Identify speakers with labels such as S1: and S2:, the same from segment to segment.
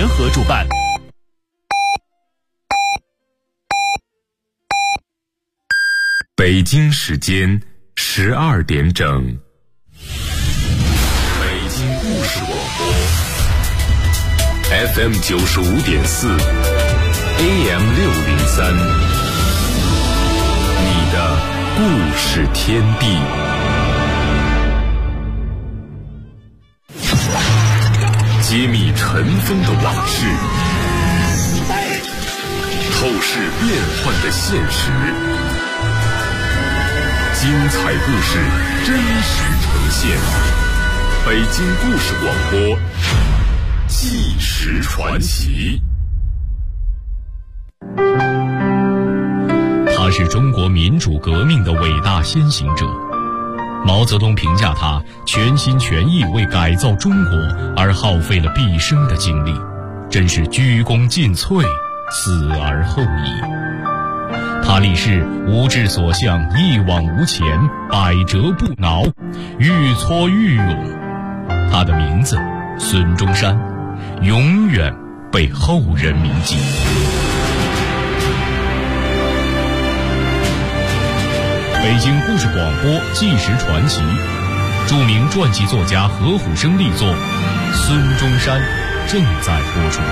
S1: 联合主办。
S2: 北京时间12点整，北京故事广播 FM 95.4 AM 603，你的故事天地。揭秘尘封的往事，透视变幻的现实，精彩故事真实呈现。北京故事广播，纪实传奇。
S3: 他是中国民主革命的伟大先行者。毛泽东评价他全心全意为改造中国而耗费了毕生的精力，真是鞠躬尽瘁，死而后已。他立誓无志所向，一往无前，百折不挠，愈挫愈勇。他的名字孙中山，永远被后人铭记。北京故事广播纪实传奇，著名传记作家何虎生力作《孙中山》正在播出。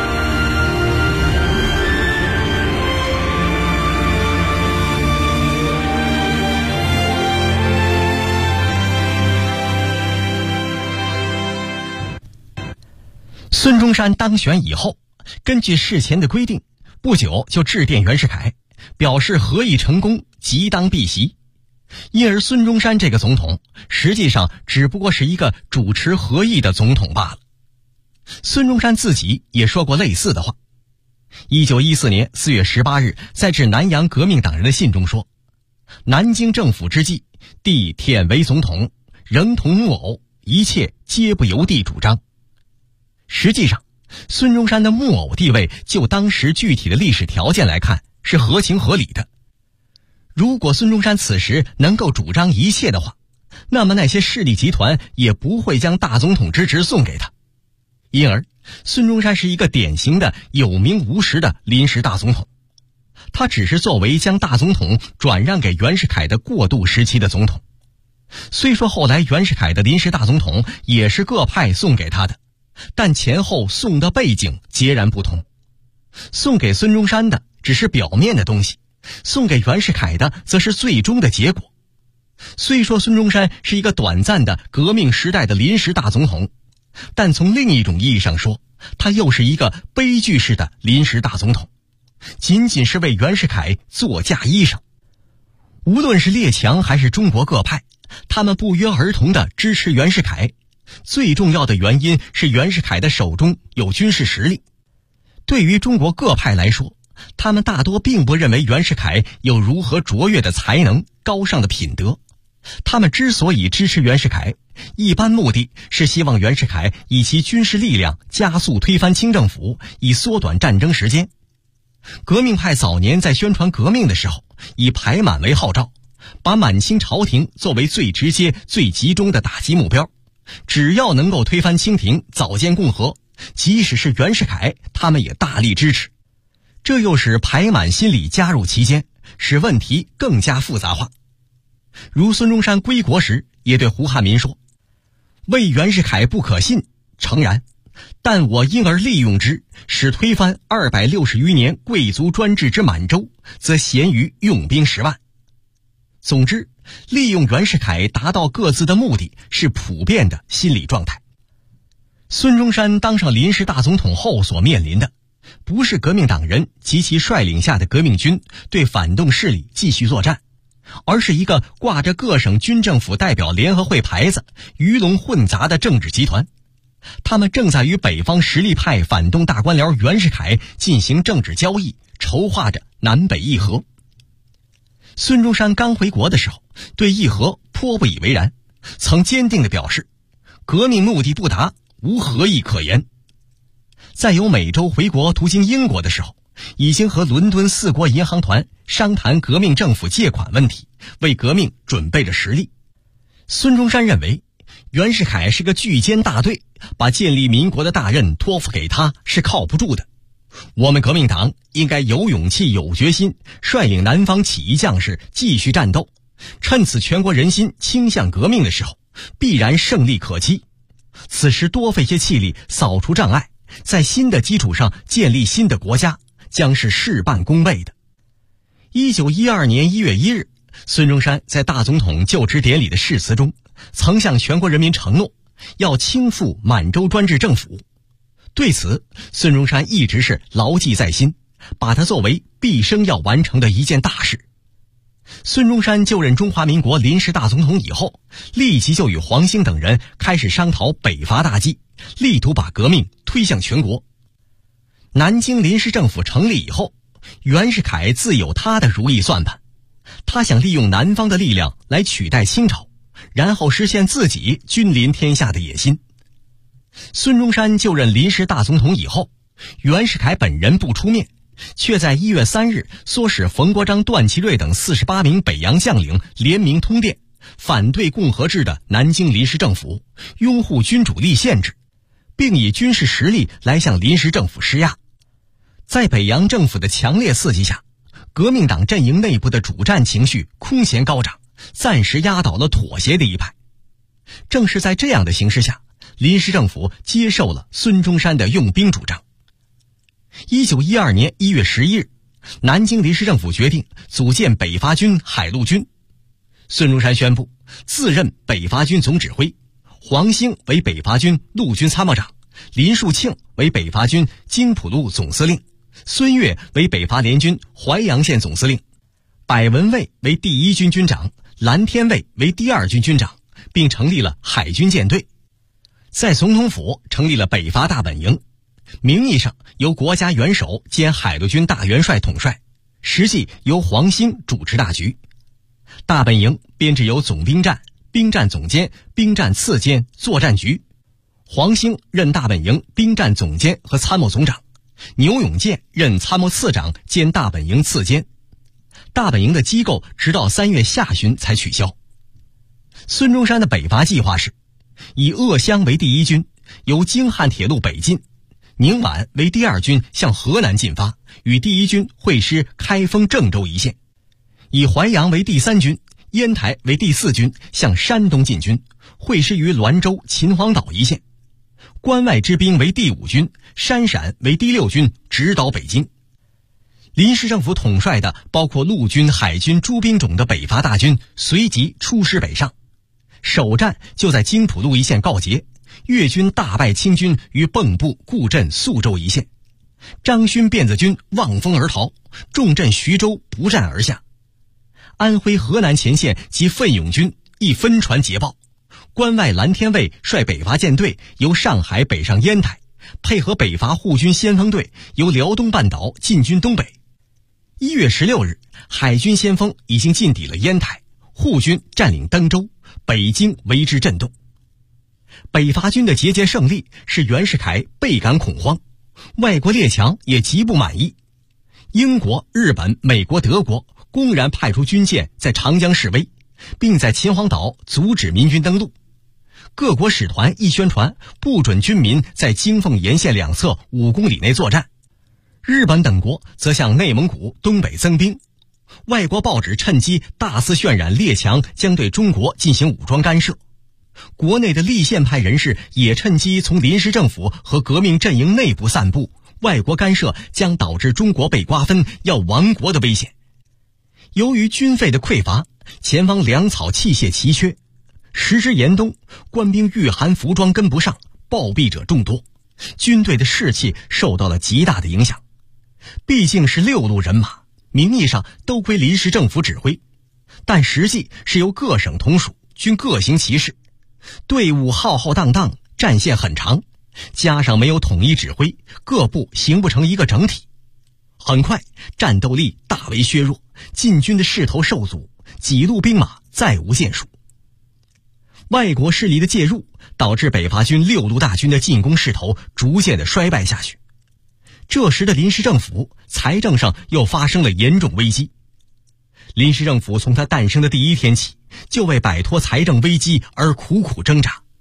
S4: 孙中山当选以后，根据事前的规定，不久就致电袁世凯，表示和议成功，即当避席。因而孙中山这个总统实际上只不过是一个主持和议的总统罢了。孙中山自己也说过类似的话。1914年4月18日在致南洋革命党人的信中说，南京政府之际，帝忝为总统，仍同木偶，一切皆不由帝主张。实际上，孙中山的木偶地位就当时具体的历史条件来看是合情合理的。如果孙中山此时能够主张一切的话，那么那些势力集团也不会将大总统之职送给他。因而孙中山是一个典型的有名无实的临时大总统，他只是作为将大总统转让给袁世凯的过渡时期的总统。虽说后来袁世凯的临时大总统也是各派送给他的，但前后送的背景截然不同。送给孙中山的只是表面的东西，送给袁世凯的则是最终的结果。虽说孙中山是一个短暂的革命时代的临时大总统，但从另一种意义上说，他又是一个悲剧式的临时大总统，仅仅是为袁世凯做嫁衣裳。无论是列强还是中国各派，他们不约而同地支持袁世凯，最重要的原因是袁世凯的手中有军事实力。对于中国各派来说，他们大多并不认为袁世凯有如何卓越的才能、高尚的品德。他们之所以支持袁世凯，一般目的是希望袁世凯以其军事力量加速推翻清政府，以缩短战争时间。革命派早年在宣传革命的时候，以排满为号召，把满清朝廷作为最直接、最集中的打击目标。只要能够推翻清廷，早建共和，即使是袁世凯，他们也大力支持。这又使排满心理加入其间，使问题更加复杂化。如孙中山归国时也对胡汉民说，为袁世凯不可信，诚然，但我因而利用之，使推翻260余年贵族专制之满洲，则咸于用兵10万。总之，利用袁世凯达到各自的目的是普遍的心理状态。孙中山当上临时大总统后所面临的，不是革命党人及其率领下的革命军对反动势力继续作战，而是一个挂着各省军政府代表联合会牌子、鱼龙混杂的政治集团。他们正在与北方实力派反动大官僚袁世凯进行政治交易，筹划着南北议和。孙中山刚回国的时候，对议和颇不以为然，曾坚定地表示，革命目的不达，无和议可言。在由美洲回国途经英国的时候，已经和伦敦4国银行团商谈革命政府借款问题，为革命准备着实力。孙中山认为， 袁世凯是个巨奸大队，把建立民国的大任托付给他是靠不住的。我们革命党应该有勇气有决心，率领南方起义将士继续战斗，趁此全国人心倾向革命的时候，必然胜利可期。此时多费些气力，扫除障碍，在新的基础上建立新的国家，将是事半功倍的。1912年1月1日，孙中山在大总统就职典礼的誓词中，曾向全国人民承诺要倾覆满洲专制政府。对此，孙中山一直是牢记在心，把它作为毕生要完成的一件大事。孙中山就任中华民国临时大总统以后，立即就与黄兴等人开始商讨北伐大计，力图把革命推向全国。南京临时政府成立以后，袁世凯自有他的如意算盘，他想利用南方的力量来取代清朝，然后实现自己君临天下的野心。孙中山就任临时大总统以后，袁世凯本人不出面，却在1月3日唆使冯国璋、段祺瑞等48名北洋将领联名通电，反对共和制的南京临时政府，拥护君主立宪制，并以军事实力来向临时政府施压。在北洋政府的强烈刺激下，革命党阵营内部的主战情绪空前高涨，暂时压倒了妥协的一派。正是在这样的形势下，临时政府接受了孙中山的用兵主张。1912年1月11日，南京临时政府决定组建北伐军海陆军。孙中山宣布自任北伐军总指挥，黄兴为北伐军陆军参谋长，林树庆为北伐军津浦路总司令，孙岳为北伐联军淮阳县总司令，柏文蔚为第一军军长，蓝天卫为第二军军长，并成立了海军舰队。在总统府成立了北伐大本营，名义上由国家元首兼海陆军大元帅统帅，实际由黄兴主持大局。大本营编制由总兵站、兵站总监、兵站次监、作战局。黄兴任大本营兵站总监和参谋总长，牛永健任参谋次长兼大本营次监。大本营的机构直到3月下旬才取消。孙中山的北伐计划是以鄂湘为第一军，由京汉铁路北进，宁皖为第二军向河南进发，与第一军会师开封、郑州一线；以淮阳为第三军，烟台为第四军向山东进军，会师于滦州、秦皇岛一线；关外之兵为第五军，山陕为第六军，直捣北京。临时政府统帅的包括陆军、海军诸兵种的北伐大军随即出师北上，首战就在津浦路一线告捷，粤军大败清军于蚌埠、固镇、宿州一线。张勋辫子军望风而逃，重镇徐州，不战而下。安徽、河南前线及奋勇军亦分传捷报，关外蓝天卫率北伐舰队由上海北上烟台，配合北伐护军先锋队由辽东半岛进军东北。1月16日，海军先锋已经进抵了烟台，护军占领登州，北京为之震动。北伐军的节节胜利使袁世凯倍感恐慌，外国列强也极不满意。英国、日本、美国、德国公然派出军舰在长江示威，并在秦皇岛阻止民军登陆。各国使团亦宣传不准军民在京凤沿线两侧5公里内作战。日本等国则向内蒙古、东北增兵。外国报纸趁机大肆渲染列强将对中国进行武装干涉。国内的立宪派人士也趁机从临时政府和革命阵营内部散布外国干涉将导致中国被瓜分、要亡国的危险。由于军费的匮乏，前方粮草器械奇缺，时值严冬，官兵御寒服装跟不上，暴毙者众多，军队的士气受到了极大的影响。毕竟是6路人马，名义上都归临时政府指挥，但实际是由各省同属，均各行其事，队伍浩浩荡荡，战线很长，加上没有统一指挥，各部形不成一个整体。很快战斗力大为削弱，进军的势头受阻，几路兵马再无建树。外国势力的介入导致北伐军6路大军的进攻势头逐渐的衰败下去。这时的临时政府财政上又发生了严重危机。临时政府从它诞生的第一天起，就为摆脱财政危机而苦苦挣扎，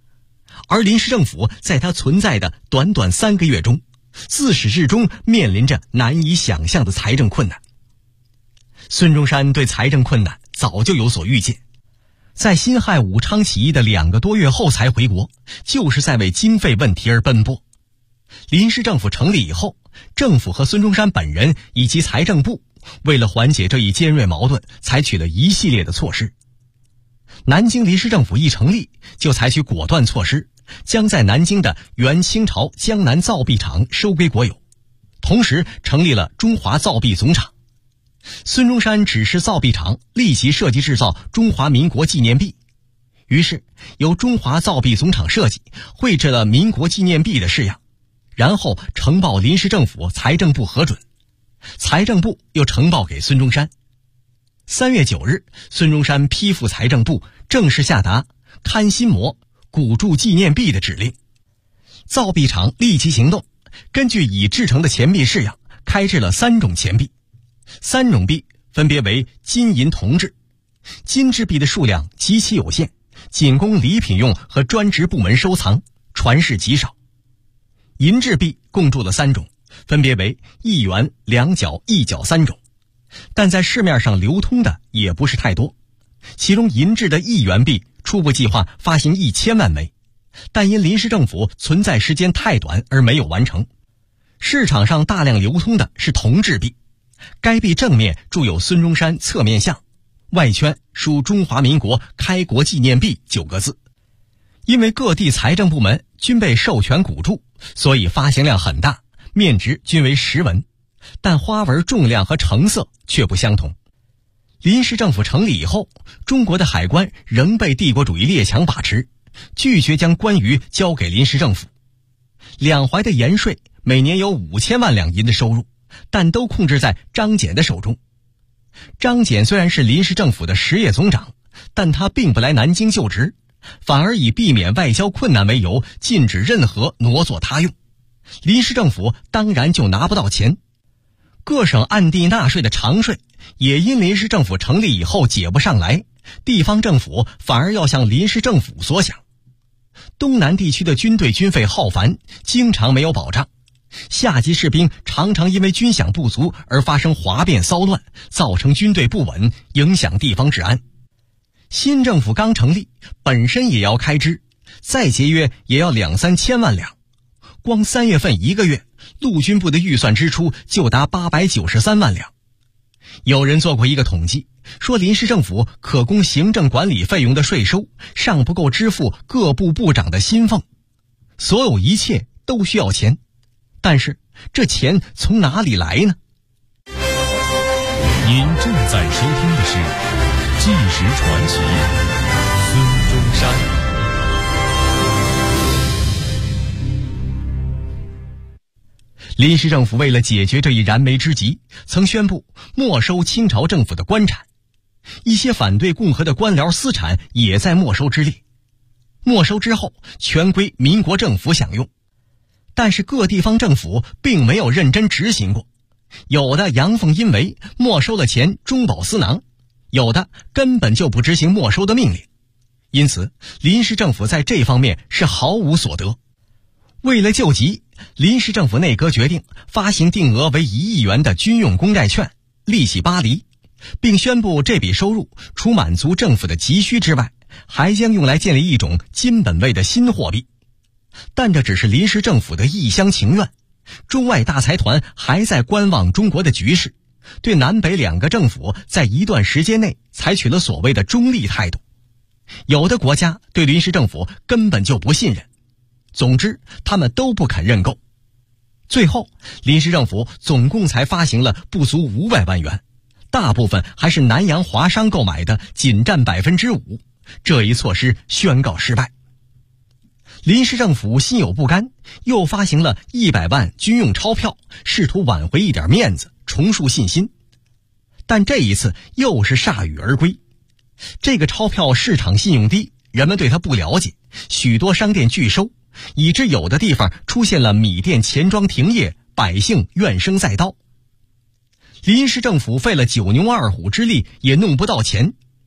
S4: 而临时政府在它存在的短短3个月中，自始至终面临着难以想象的财政困难。孙中山对财政困难早就有所预见，在辛亥武昌起义的2个多月后才回国，就是在为经费问题而奔波。临时政府成立以后，政府和孙中山本人以及财政部为了缓解这一尖锐矛盾，采取了一系列的措施。南京临时政府一成立，就采取果断措施，将在南京的原清朝江南造币厂收归国有，同时成立了中华造币总厂。孙中山指示造币厂立即设计制造中华民国纪念币，于是由中华造币总厂设计绘制了民国纪念币的式样，然后呈报临时政府财政部核准，财政部又呈报给孙中山。3月9日，孙中山批复财政部，正式下达刊新模、鼓铸纪念币的指令。造币厂立即行动，根据已制成的钱币式样，开制了3种钱币。3种币分别为金银铜制，金制币的数量极其有限，仅供礼品用和专职部门收藏，传世极少。银制币共铸了3种，分别为1元、2角、1角3种，但在市面上流通的也不是太多。其中银制的1元币初步计划发行1000万枚，但因临时政府存在时间太短而没有完成。市场上大量流通的是铜制币，该币正面铸有孙中山侧面像，外圈书中华民国开国纪念币9个字。因为各地财政部门均被授权鼓铸，所以发行量很大，面值均为10文，但花纹重量和成色却不相同。临时政府成立以后，中国的海关仍被帝国主义列强把持，拒绝将关于交给临时政府。两淮的盐税每年有5000万两银的收入，但都控制在张謇的手中。张謇虽然是临时政府的实业总长，但他并不来南京就职，反而以避免外交困难为由，禁止任何挪作他用。临时政府当然就拿不到钱。各省暗地纳税的常税也因临时政府成立以后解不上来，地方政府反而要向临时政府索饷。东南地区的军队军费浩繁，经常没有保障，下级士兵常常因为军饷不足而发生哗变骚乱，造成军队不稳，影响地方治安。新政府刚成立，本身也要开支，再节约也要2-3千万两。光3月份1个月，陆军部的预算支出就达893万两。有人做过一个统计，说临时政府可供行政管理费用的税收尚不够支付各部部长的薪俸。所有一切都需要钱，但是这钱从哪里来呢？
S3: 您正在收听的是《纪实传奇》，孙中山。
S4: 临时政府为了解决这一燃眉之急，曾宣布没收清朝政府的官产，一些反对共和的官僚私产也在没收之列。没收之后，全归民国政府享用。但是各地方政府并没有认真执行过，有的阳奉阴违，没收了钱中饱私囊，有的根本就不执行没收的命令。因此，临时政府在这方面是毫无所得。为了救急，临时政府内阁决定发行定额为1亿元的军用公债券，利息8厘，并宣布这笔收入除满足政府的急需之外，还将用来建立一种金本位的新货币。但这只是临时政府的一厢情愿，中外大财团还在观望中国的局势，对南北2个政府在一段时间内采取了所谓的中立态度。有的国家对临时政府根本就不信任，总之他们都不肯认购。最后临时政府总共才发行了不足500万元，大部分还是南洋华商购买的，仅占 5%， 这一措施宣告失败。临时政府心有不甘，又发行了100万军用钞票，试图挽回一点面子，重树信心。但这一次又是铩羽而归。这个钞票市场信用低，人们对它不了解，许多商店拒收，以致有的地方出现了米店钱庄停业，百姓怨声载道。临时政府费了9牛2虎之力也弄不到钱。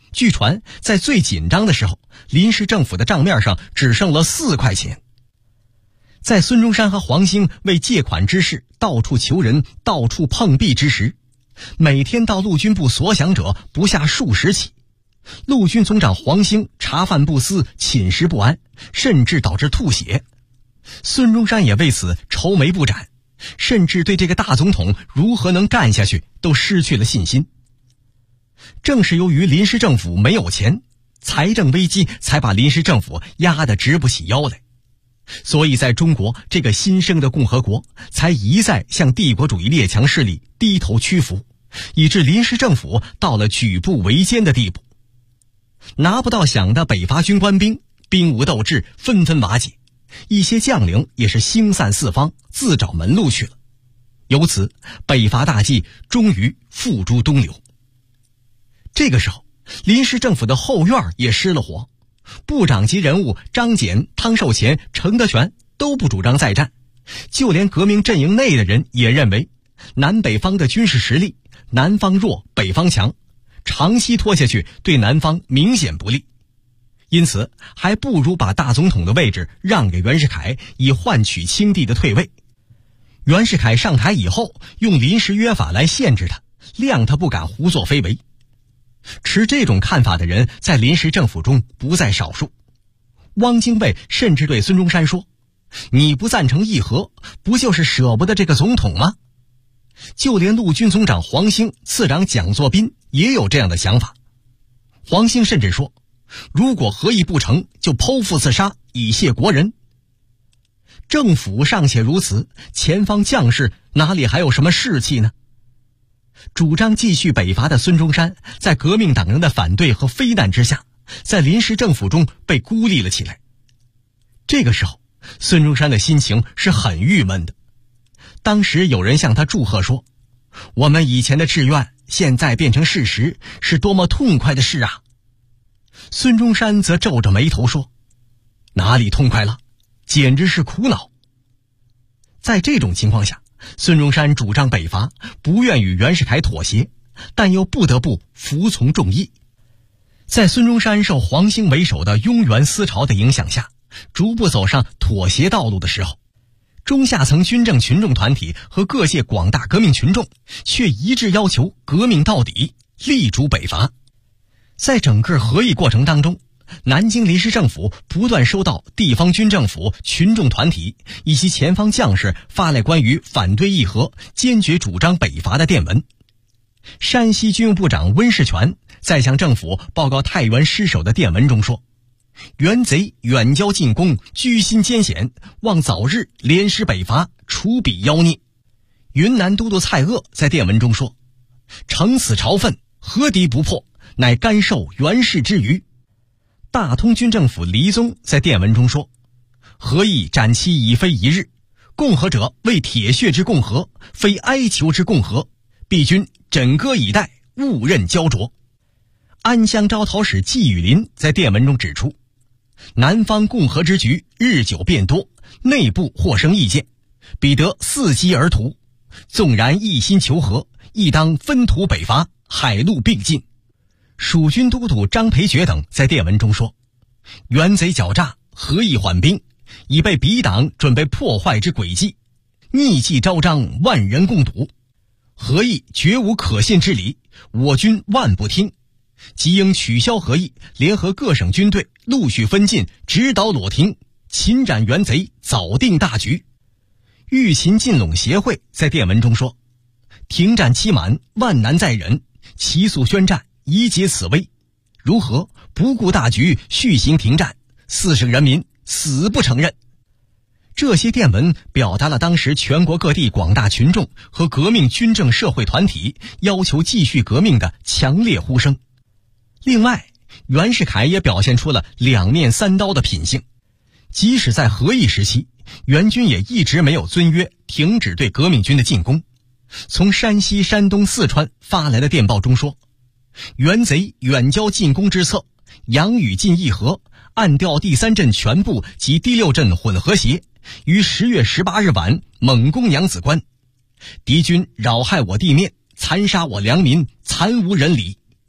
S4: 据传在最紧张的时候，临时政府的账面上只剩了4块钱。在孙中山和黄兴为借款之事到处求人、到处碰壁之时，每天到陆军部所想者不下数十起。陆军总长黄兴茶饭不思，寝食不安，甚至导致吐血。孙中山也为此愁眉不展，甚至对这个大总统如何能干下去都失去了信心。正是由于临时政府没有钱，财政危机才把临时政府压得直不起腰来，所以在中国这个新生的共和国才一再向帝国主义列强势力低头屈服，以致临时政府到了举步维艰的地步。拿不到饷的北伐军官兵兵无斗志，纷纷瓦解，一些将领也是星散四方，自找门路去了。由此北伐大计终于付诸东流。这个时候，临时政府的后院也失了火，部长级人物张謇、汤寿乾、程德全都不主张再战，就连革命阵营内的人也认为南北方的军事实力，南方弱北方强，长期拖下去对南方明显不利，因此还不如把大总统的位置让给袁世凯，以换取清帝的退位。袁世凯上台以后，用临时约法来限制他，谅他不敢胡作非为。持这种看法的人在临时政府中不在少数。汪精卫甚至对孙中山说，你不赞成议和，不就是舍不得这个总统吗？就连陆军总长黄兴、次长蒋作斌也有这样的想法。黄兴甚至说，如果和议不成，就剖腹自杀，以谢国人。政府尚且如此，前方将士哪里还有什么士气呢？主张继续北伐的孙中山，在革命党人的反对和非难之下，在临时政府中被孤立了起来。这个时候，孙中山的心情是很郁闷的。当时有人向他祝贺说，我们以前的志愿现在变成事实，是多么痛快的事啊！孙中山则皱着眉头说，哪里痛快了，简直是苦恼。在这种情况下，孙中山主张北伐，不愿与袁世凯妥协，但又不得不服从众议。在孙中山受黄兴为首的拥袁思潮的影响下，逐步走上妥协道路的时候，中下层军政群众团体和各界广大革命群众却一致要求革命到底，力主北伐。在整个和议过程当中，南京临时政府不断收到地方军政府、群众团体以及前方将士发来关于反对议和、坚决主张北伐的电文。山西军务部长温士全在向政府报告太原失守的电文中说，袁贼远交近攻，居心艰险，望早日联师北伐，除彼妖孽。云南都督蔡锷在电文中说，乘此朝愤，何敌不破，乃甘受袁氏之余。大通军政府黎宗在电文中说，和议展期已非一日，共和者为铁血之共和，非哀求之共和，必君枕戈以待，勿任焦灼。安乡招讨使季雨林在电文中指出，南方共和之局日久变多，内部或生意见，彼得伺机而图，纵然一心求和，亦当分途北伐，海陆并进。蜀军都督张培爵等在电文中说，袁贼狡诈，何以缓兵，已被彼党准备破坏之诡计，逆计招张，万人共睹，和议绝无可信之理，我军万不听，即应取消和议，联合各省军队，陆续分进，直捣裸亭，擒斩袁贼，早定大局。豫秦进陇协会在电文中说，停战期满，万难再忍，齐速宣战，以解此危，如何不顾大局，续行停战，四省人民死不承认。这些电文表达了当时全国各地广大群众和革命军政社会团体要求继续革命的强烈呼声。另外，袁世凯也表现出了两面三刀的品性，即使在和议时期，袁军也一直没有遵约停止对革命军的进攻。从山西、山东、四川发来的电报中说，袁贼远交进攻之策，杨宇进议和，暗调第3镇全部及第6镇混合协，于10月18日晚猛攻扬子关。敌军扰害我地面，残杀我良民，惨无人理。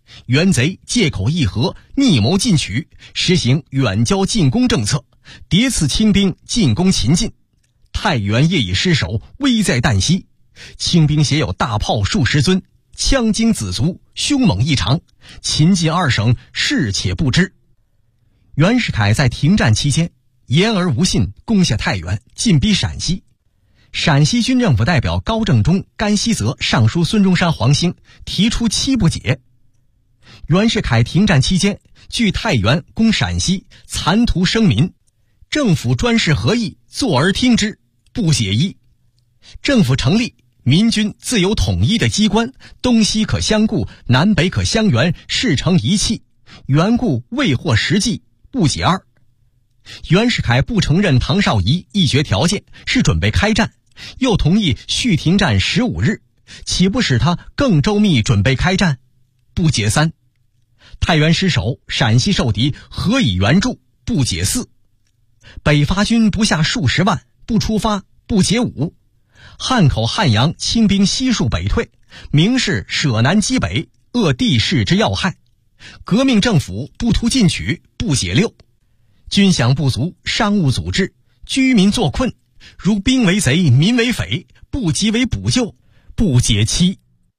S4: 袁贼借口议和，逆谋进取，实行远交近攻政策，迭次清兵进攻秦晋。太原业已失守，危在旦夕。清兵携有大炮数十尊，枪精子卒，凶猛异常，秦晋二省视且不知。袁世凯在停战期间言而无信，攻下太原，进逼陕西。陕西军政府代表高正中、甘熙泽上书孙中山、黄兴，提出7不解。袁世凯停战期间据太原攻陕西，残图生民，政府专事何意，坐而听之。不解一，政府成立，民军自有统一的机关，东西可相顾，南北可相援，事成一气，缘故未获实际。不解二，袁世凯不承认唐绍仪议决条件，是准备开战，又同意续停战15日，岂不使他更周密准备开战？不解三，太原失守，陕西受敌，何以援助？不解四，北伐军不下数十万，不出发？不解五，汉口、汉阳清兵悉数北退，明示舍南击北，扼地势之要害。革命政府不图进取。不解六，军饷不足，商务阻滞，居民作困，如兵为贼，民为匪，不及为补救。不解七。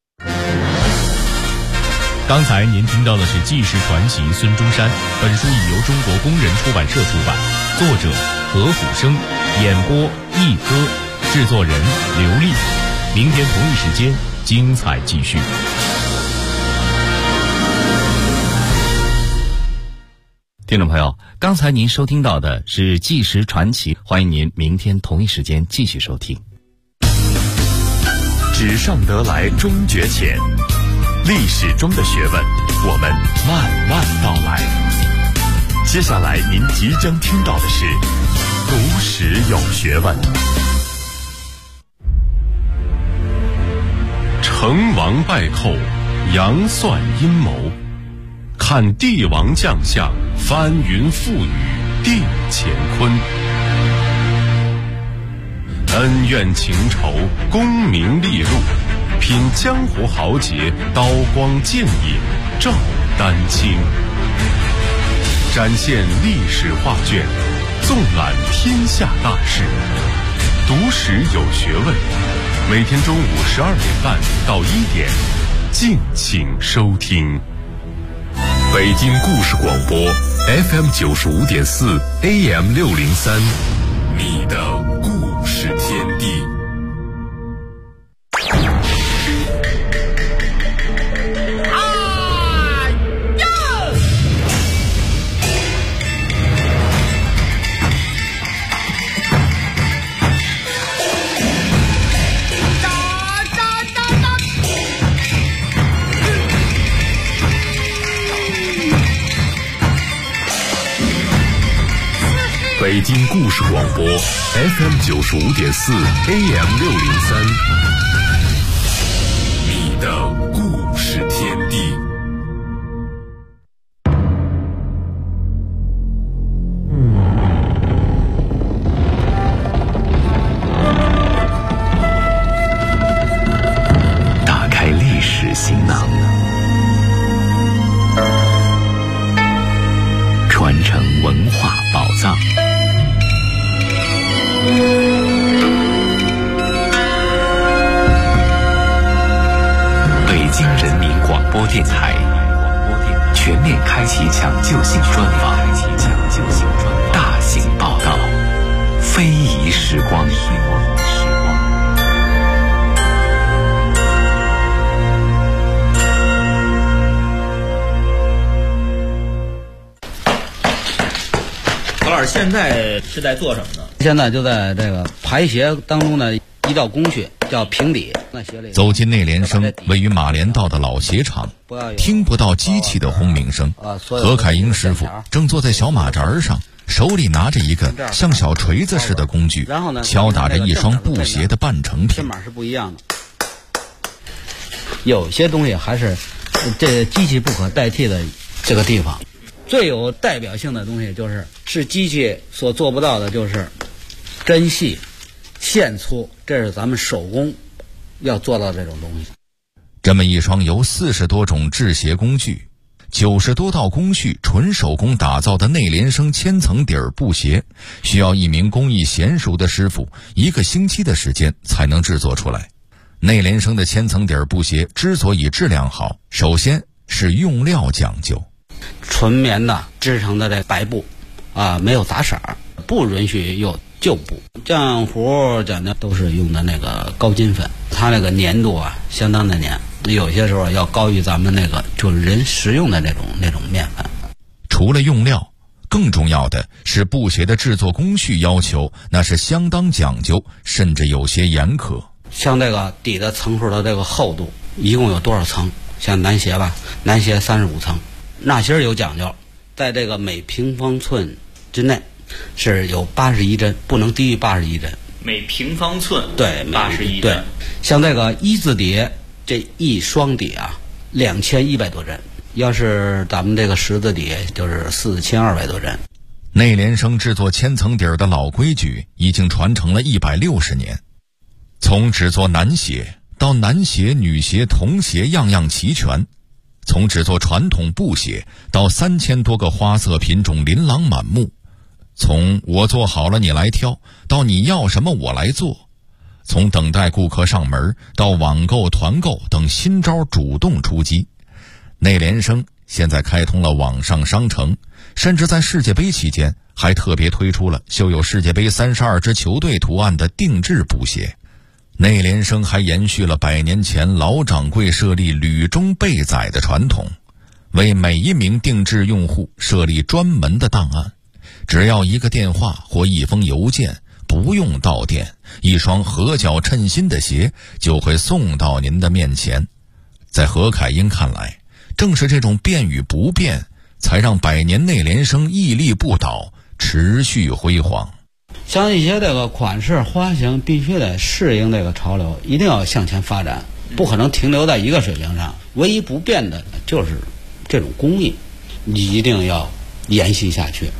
S3: 刚才您听到的是纪实传奇孙中山，本书已由中国工人出版社出版，作者何虎生，演播一歌，制作人刘丽。明天同一时间精彩继续。
S1: 听众朋友，刚才您收听到的是纪实传奇，欢迎您明天同一时间继续收听。
S2: 纸上得来终觉浅，历史中的学问，我们慢慢道来。接下来您即将听到的是读史有学问。成王败寇，杨算阴谋，看帝王将相，翻云覆雨定乾坤。恩怨情仇，功名利禄，品江湖豪杰，刀光剑影照丹青。展现历史画卷，纵览天下大事，读史有学问。每天中午12点半到1点，敬请收听。北京故事广播 FM 95.4 AM 603，你的故事天地。北京故事广播 FM 95.4 AM 603，你的故事天地。打开历史行囊，传承文化宝藏。北京人民广播电台全面开启抢救性专访，大型报道，非遗时光。
S5: 何老师现在是在做什么呢？
S6: 现在就在这个排协当中的一道工序叫平底。
S3: 走进内联升位于马连道的老鞋厂，听不到机器的轰鸣声。何凯英师傅正坐在小马扎上，手里拿着一个像小锤子似的工具，敲打着一双布鞋的半成品。
S6: 这码是不一样的，有些东西还是这机器不可代替的这个地方。最有代表性的东西是机器所做不到的，就是针细、线粗，这是咱们手工要做到这种东西。
S7: 这么一双由40多种制鞋工具、90多道工序纯手工打造的内联升千层底儿布鞋，需要一名工艺娴熟的师傅1个星期的时间才能制作出来。内联升的千层底儿布鞋之所以质量好，首先是用料讲究。
S6: 纯棉的织成的这白布没有杂色，不允许有旧布。浆糊讲的都是用的那个高筋粉，它那个粘度相当的粘，有些时候要高于咱们那个就是人食用的那种面粉。
S7: 除了用料，更重要的是布鞋的制作工序要求，那是相当讲究，甚至有些严苛。
S6: 像这个底的层数的这个厚度一共有多少层？像男鞋吧，男鞋35层。纳鞋有讲究，在这个每平方寸之内是有81针，不能低于81针。
S5: 每平方寸
S6: 对
S5: 81针。
S6: 对，像这个一字底这一双底2100多针，要是咱们这个十字底就是4200多针。
S7: 内联升制作千层底儿的老规矩已经传承了160年，从制作男鞋到男鞋、女鞋、童鞋样样齐全，从制作传统布鞋到3000多个花色品种琳琅满目，从我做好了你来挑到你要什么我来做，从等待顾客上门到网购、团购等新招主动出击。内联升现在开通了网上商城，甚至在世界杯期间还特别推出了绣有世界杯32支球队图案的定制布鞋。内联升还延续了100年前老掌柜设立履中备载的传统，为每一名定制用户设立专门的档案，只要1个电话或1封邮件，不用到店，一双合脚称心的鞋就会送到您的面前。在何凯英看来，正是这种变与不变，才让100年内联升屹立不倒，持续辉煌。
S6: 像一些这个款式花型必须得适应这个潮流，一定要向前发展，不可能停留在一个水平上。唯一不变的就是这种工艺，你一定要延续下去。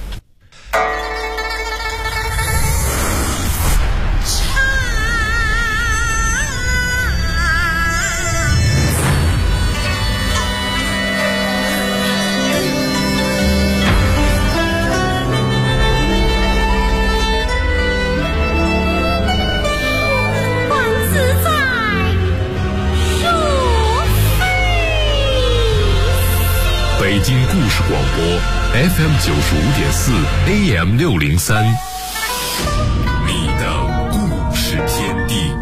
S2: 北京故事广播 FM 95.4 AM 603，你的故事天地。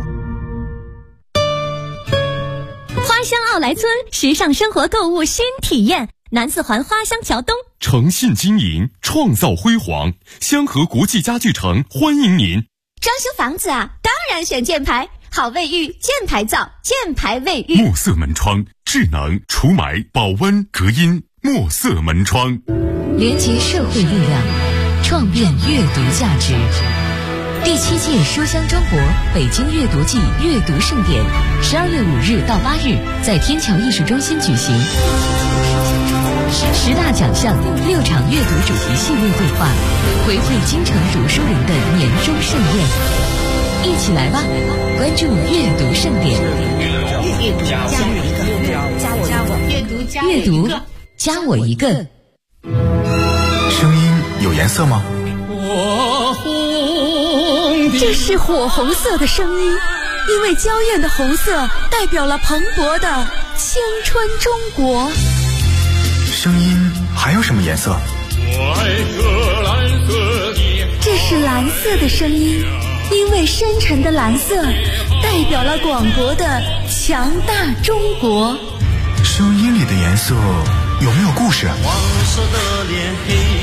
S8: 花乡奥莱村时尚生活购物新体验，南四环花乡桥东，
S2: 诚信经营，创造辉煌，香河国际家具城欢迎您。
S8: 装修房子当然选箭牌，好卫浴，箭牌造，箭牌卫浴。
S2: 墨色门窗，智能除霾、保温、隔音，墨色门窗。
S9: 连接社会力量，创变阅读价值。第7届书香中国北京阅读季阅读盛典，12月5日到8日在天桥艺术中心举行。10大奖项，6场阅读主题系列对话，回馈京城读书人的年终盛宴。一起来吧，关注阅读盛典。阅读加我一个。
S10: 声音有颜色吗？
S8: 这是火红色的声音，因为娇艳的红色代表了蓬勃的青春中国。
S10: 声音还有什么颜色？
S8: 这是蓝色的声音，因为深沉的蓝色代表了广博的强大中国。
S10: 声音里的颜色有没有故事？